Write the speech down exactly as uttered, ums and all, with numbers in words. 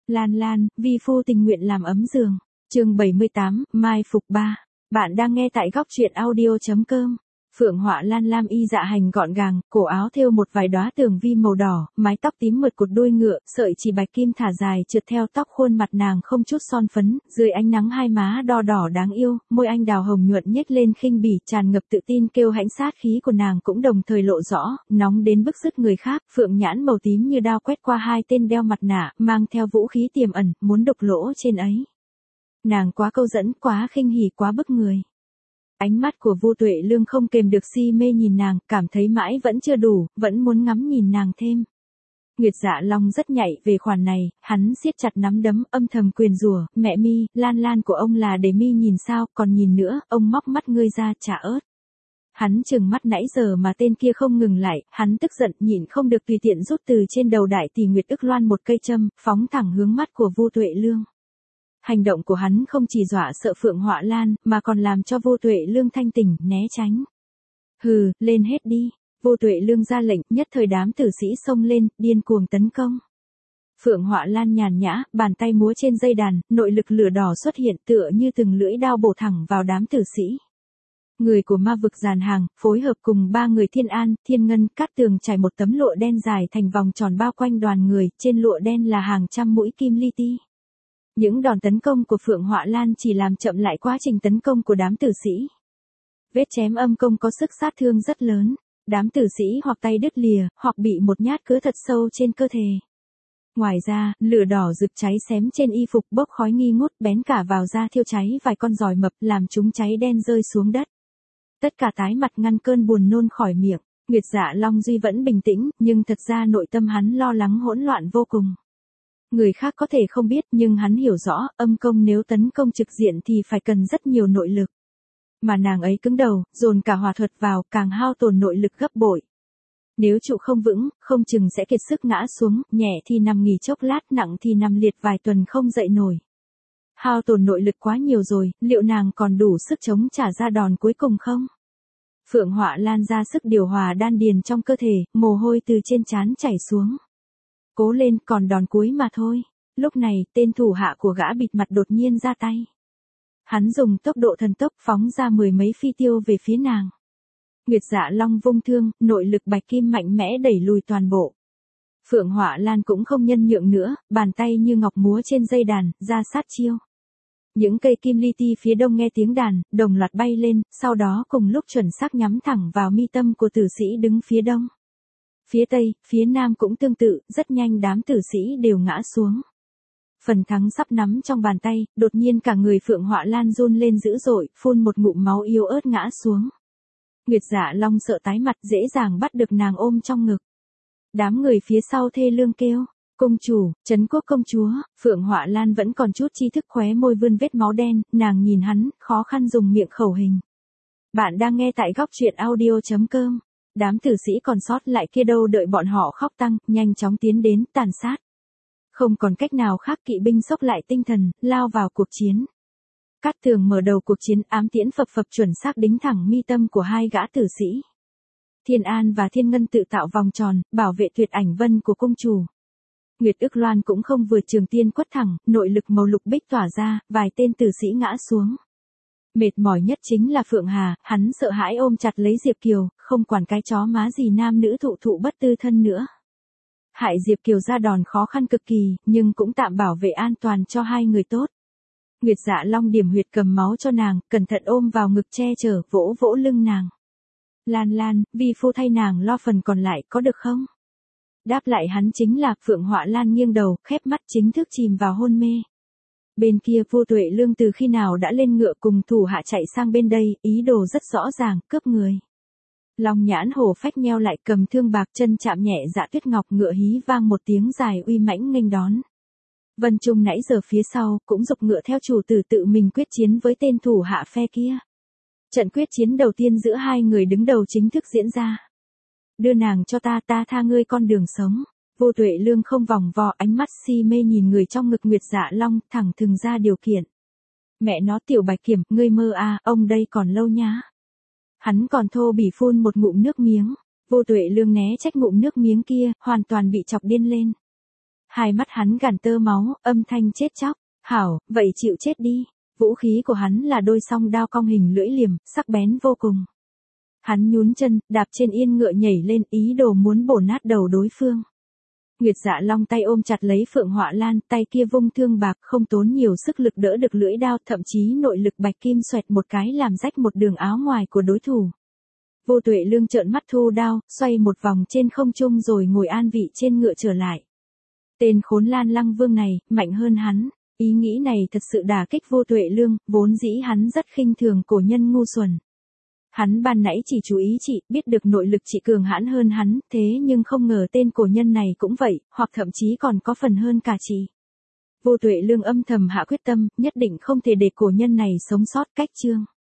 Lan Lan, vi phu tình nguyện làm ấm giường. Chương bảy mươi tám, Mai phục ba. Bạn đang nghe tại góc truyện audio chấm com. Phượng Họa Lan lam y dạ hành gọn gàng, cổ áo thêu một vài đóa tường vi màu đỏ, mái tóc tím mượt cột đuôi ngựa, sợi chỉ bạch kim thả dài trượt theo tóc, khuôn mặt nàng không chút son phấn, dưới ánh nắng hai má đo đỏ đáng yêu, môi anh đào hồng nhuận nhếch lên khinh bỉ, tràn ngập tự tin kêu hãnh, sát khí của nàng cũng đồng thời lộ rõ, nóng đến bức rứt người khác. Phượng nhãn màu tím như đao quét qua hai tên đeo mặt nạ, mang theo vũ khí tiềm ẩn, muốn đục lỗ trên ấy. Nàng quá câu dẫn, quá khinh hỉ, quá bức người. Ánh mắt của Vu Tuệ Lương không kềm được si mê nhìn nàng, cảm thấy mãi vẫn chưa đủ, vẫn muốn ngắm nhìn nàng thêm. Nguyệt Dạ Long rất nhạy về khoản này, hắn siết chặt nắm đấm, âm thầm quyền rủa, mẹ mi, Lan Lan của ông là để mi nhìn sao, còn nhìn nữa, ông móc mắt ngươi ra, chả ớt. Hắn trừng mắt nãy giờ mà tên kia không ngừng lại, hắn tức giận, nhịn không được tùy tiện rút từ trên đầu đại tỷ Nguyệt Ức Loan một cây châm, phóng thẳng hướng mắt của Vu Tuệ Lương. Hành động của hắn không chỉ dọa sợ Phượng Họa Lan, mà còn làm cho Vô Tuệ Lương thanh tỉnh, né tránh. Hừ, lên hết đi. Vô Tuệ Lương ra lệnh, nhất thời đám tử sĩ xông lên, điên cuồng tấn công. Phượng Họa Lan nhàn nhã, bàn tay múa trên dây đàn, nội lực lửa đỏ xuất hiện tựa như từng lưỡi đao bổ thẳng vào đám tử sĩ. Người của ma vực dàn hàng, phối hợp cùng ba người Thiên An, Thiên Ngân, Cát Tường trải một tấm lụa đen dài thành vòng tròn bao quanh đoàn người, trên lụa đen là hàng trăm mũi kim li ti. Những đòn tấn công của Phượng Họa Lan chỉ làm chậm lại quá trình tấn công của đám tử sĩ. Vết chém âm công có sức sát thương rất lớn, đám tử sĩ hoặc tay đứt lìa, hoặc bị một nhát cứa thật sâu trên cơ thể. Ngoài ra, lửa đỏ rực cháy xém trên y phục bốc khói nghi ngút bén cả vào da, thiêu cháy vài con giòi mập làm chúng cháy đen rơi xuống đất. Tất cả tái mặt ngăn cơn buồn nôn khỏi miệng. Nguyệt Dạ Long Duy vẫn bình tĩnh, nhưng thật ra nội tâm hắn lo lắng hỗn loạn vô cùng. Người khác có thể không biết nhưng hắn hiểu rõ, âm công nếu tấn công trực diện thì phải cần rất nhiều nội lực. Mà nàng ấy cứng đầu, dồn cả hỏa thuật vào, càng hao tổn nội lực gấp bội. Nếu trụ không vững, không chừng sẽ kiệt sức ngã xuống, nhẹ thì nằm nghỉ chốc lát, nặng thì nằm liệt vài tuần không dậy nổi. Hao tổn nội lực quá nhiều rồi, liệu nàng còn đủ sức chống trả ra đòn cuối cùng không? Phượng Họa Lan ra sức điều hòa đan điền trong cơ thể, mồ hôi từ trên trán chảy xuống. Cố lên, còn đòn cuối mà thôi. Lúc này, tên thủ hạ của gã bịt mặt đột nhiên ra tay. Hắn dùng tốc độ thần tốc phóng ra mười mấy phi tiêu về phía nàng. Nguyệt Dạ Long vung thương, nội lực bạch kim mạnh mẽ đẩy lùi toàn bộ. Phượng Họa Lan cũng không nhân nhượng nữa, bàn tay như ngọc múa trên dây đàn, ra sát chiêu. Những cây kim li ti phía đông nghe tiếng đàn, đồng loạt bay lên, sau đó cùng lúc chuẩn xác nhắm thẳng vào mi tâm của tử sĩ đứng phía đông. Phía tây, phía nam cũng tương tự, rất nhanh đám tử sĩ đều ngã xuống. Phần thắng sắp nắm trong bàn tay, đột nhiên cả người Phượng Họa Lan run lên dữ dội, phun một ngụm máu yếu ớt ngã xuống. Nguyệt Dạ Long sợ tái mặt, dễ dàng bắt được nàng ôm trong ngực. Đám người phía sau thê lương kêu, công chủ, Trấn Quốc công chúa. Phượng Họa Lan vẫn còn chút tri thức, khóe môi vươn vết máu đen, nàng nhìn hắn, khó khăn dùng miệng khẩu hình. Bạn đang nghe tại góc truyện audio chấm com. Đám tử sĩ còn sót lại kia đâu đợi bọn họ khóc tăng, nhanh chóng tiến đến, tàn sát. Không còn cách nào khác, kỵ binh xốc lại tinh thần, lao vào cuộc chiến. Cát Tường mở đầu cuộc chiến, ám tiễn phập phập chuẩn xác đính thẳng mi tâm của hai gã tử sĩ. Thiên An và Thiên Ngân tự tạo vòng tròn, bảo vệ tuyệt ảnh vân của cung chủ. Nguyệt Ức Loan cũng không vượt trường tiên quất thẳng, nội lực màu lục bích tỏa ra, vài tên tử sĩ ngã xuống. Mệt mỏi nhất chính là Phượng Hà, hắn sợ hãi ôm chặt lấy Diệp Kiều, không quản cái chó má gì nam nữ thụ thụ bất tư thân nữa. Hại Diệp Kiều ra đòn khó khăn cực kỳ, nhưng cũng tạm bảo vệ an toàn cho hai người tốt. Nguyệt Dạ Long điểm huyệt cầm máu cho nàng, cẩn thận ôm vào ngực che chở, vỗ vỗ lưng nàng. Lan Lan, vi phu thay nàng lo phần còn lại có được không? Đáp lại hắn chính là Phượng Họa Lan nghiêng đầu, khép mắt chính thức chìm vào hôn mê. Bên kia Vô Tuệ Lương từ khi nào đã lên ngựa cùng thủ hạ chạy sang bên đây, ý đồ rất rõ ràng, cướp người. Long nhãn hổ phách nheo lại, cầm thương bạc, chân chạm nhẹ Dạ Tuyết Ngọc, ngựa hí vang một tiếng dài uy mãnh nghênh đón. Vân Trung nãy giờ phía sau, cũng giục ngựa theo chủ tử tự mình quyết chiến với tên thủ hạ phe kia. Trận quyết chiến đầu tiên giữa hai người đứng đầu chính thức diễn ra. Đưa nàng cho ta, ta tha ngươi con đường sống. Vô Tuệ Lương không vòng vo, ánh mắt si mê nhìn người trong ngực Nguyệt Dạ Long, thẳng thừng ra điều kiện. Mẹ nó Tiểu Bạch Kiểm, ngươi mơ à, ông đây còn lâu nhá. Hắn còn thô bỉ phun một ngụm nước miếng. Vô Tuệ Lương né trách ngụm nước miếng kia, hoàn toàn bị chọc điên lên. Hai mắt hắn gàn tơ máu, âm thanh chết chóc. Hảo, vậy chịu chết đi. Vũ khí của hắn là đôi song đao cong hình lưỡi liềm, sắc bén vô cùng. Hắn nhún chân, đạp trên yên ngựa nhảy lên, ý đồ muốn bổ nát đầu đối phương. Nguyệt Dạ Long tay ôm chặt lấy Phượng Họa Lan, tay kia vung thương bạc, không tốn nhiều sức lực đỡ được lưỡi đao, thậm chí nội lực bạch kim xoẹt một cái làm rách một đường áo ngoài của đối thủ. Vô Tuệ Lương trợn mắt thu đao, xoay một vòng trên không trung rồi ngồi an vị trên ngựa trở lại. Tên khốn Lan Lăng Vương này, mạnh hơn hắn. Ý nghĩ này thật sự đả kích Vô Tuệ Lương, vốn dĩ hắn rất khinh thường cổ nhân ngu xuẩn. Hắn ban nãy chỉ chú ý chị, biết được nội lực chị cường hãn hơn hắn, thế nhưng không ngờ tên cổ nhân này cũng vậy, hoặc thậm chí còn có phần hơn cả chị. Vô Tuệ Lương âm thầm hạ quyết tâm, nhất định không thể để cổ nhân này sống sót cách chương.